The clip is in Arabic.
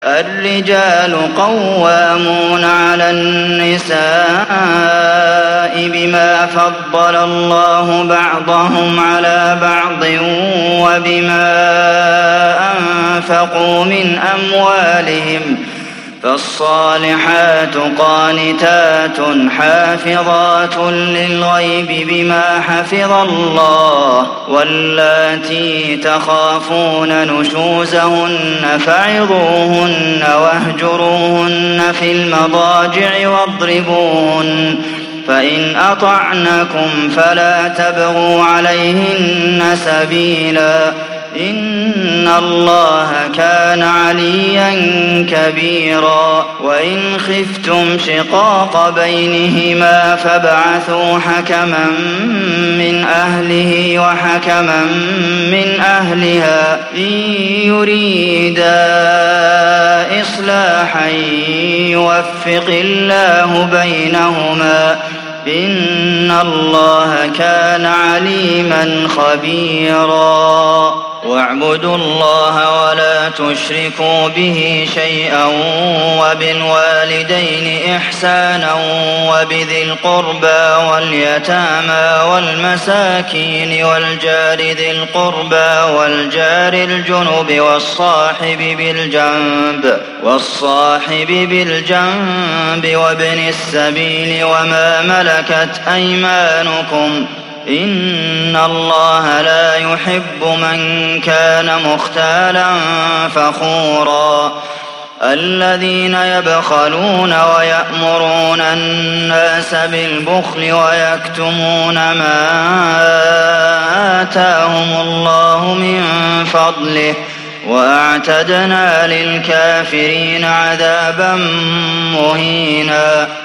الرجال قوامون على النساء بما فضل الله بعضهم على بعض وبما أنفقوا من أموالهم فالصالحات قانتات حافظات للغيب بما حفظ الله واللاتي تخافون نشوزهن فعظوهن واهجروهن في المضاجع واضربوهن فإن أطعنكم فلا تبغوا عليهن سبيلا إن الله كان عليا كبيرا وإن خفتم شقاق بينهما فابعثوا حكما من أهله وحكما من أهلها إن يريدا إصلاحا يوفق الله بينهما إن الله كان عليما خبيرا واعبدوا الله ولا تشركوا به شيئا وبالوالدين إحسانا وبذي القربى واليتامى والمساكين والجار ذي القربى والجار الجنب والصاحب بالجنب وابن السبيل وما ملكت أيمانكم إن الله لا يحب من كان مختالا فخورا الذين يبخلون ويأمرون الناس بالبخل ويكتمون ما آتاهم الله من فضله وأعتدنا للكافرين عذابا مهينا